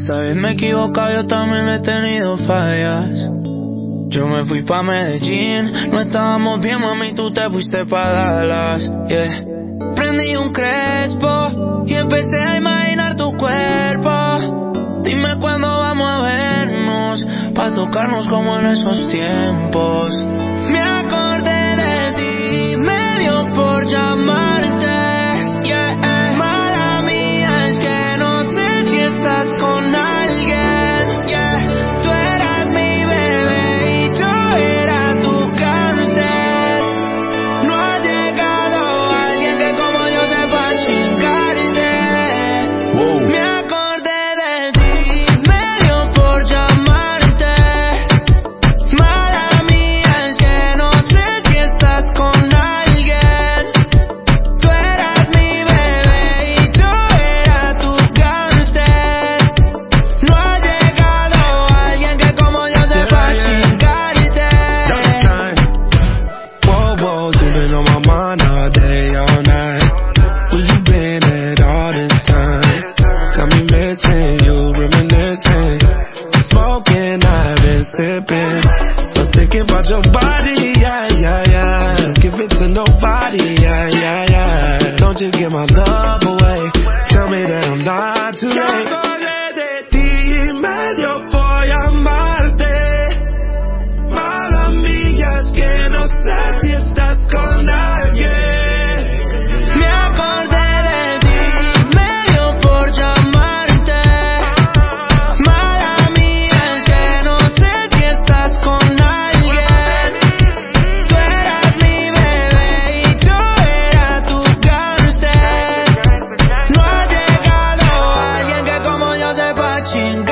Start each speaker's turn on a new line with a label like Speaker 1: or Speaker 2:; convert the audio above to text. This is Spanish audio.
Speaker 1: Esta vez me he equivocado, yo también he tenido fallas. Yo me fui pa' Medellín, no estábamos bien, mami, tú te fuiste pa' Dallas, yeah. Prendí un crespo y empecé a imaginar tu cuerpo. Dime cuándo vamos a vernos, pa' tocarnos como en esos tiempos. Me acordé de ti, me dio por llamarte, yeah. Mala mía, es que no sé si estás con alguien, yeah. Tú eras mi bebé y yo era tu cáncer. No ha llegado alguien que como yo sepa chingarte. Wow. Me acordé de ti, me dio por llamarte. Mala mía, es que no sé si estás con alguien. Tú eras mi bebé y yo era tu cáncer. No ha llegado alguien que como yo sepa chingarte.
Speaker 2: Whoa, whoa, you've been on my mind all day, all night. Where you been at all this time? Got me missing you, reminiscing. Smoking, I've been sipping. But thinking about your body, yeah, yeah, yeah. Don't give it to nobody, yeah, yeah, yeah. Don't you give my love away. Tell me that I'm not too late. Me acordé de ti y me dio por llamarte. Mala mía, es que no sé si estás con alguien.
Speaker 1: Me acordé de ti, me dio por llamarte. Mala mía, es que no sé si estás con alguien. Tú eras mi bebé y yo era tu cáncer. No ha llegado alguien que como yo sepa chingar.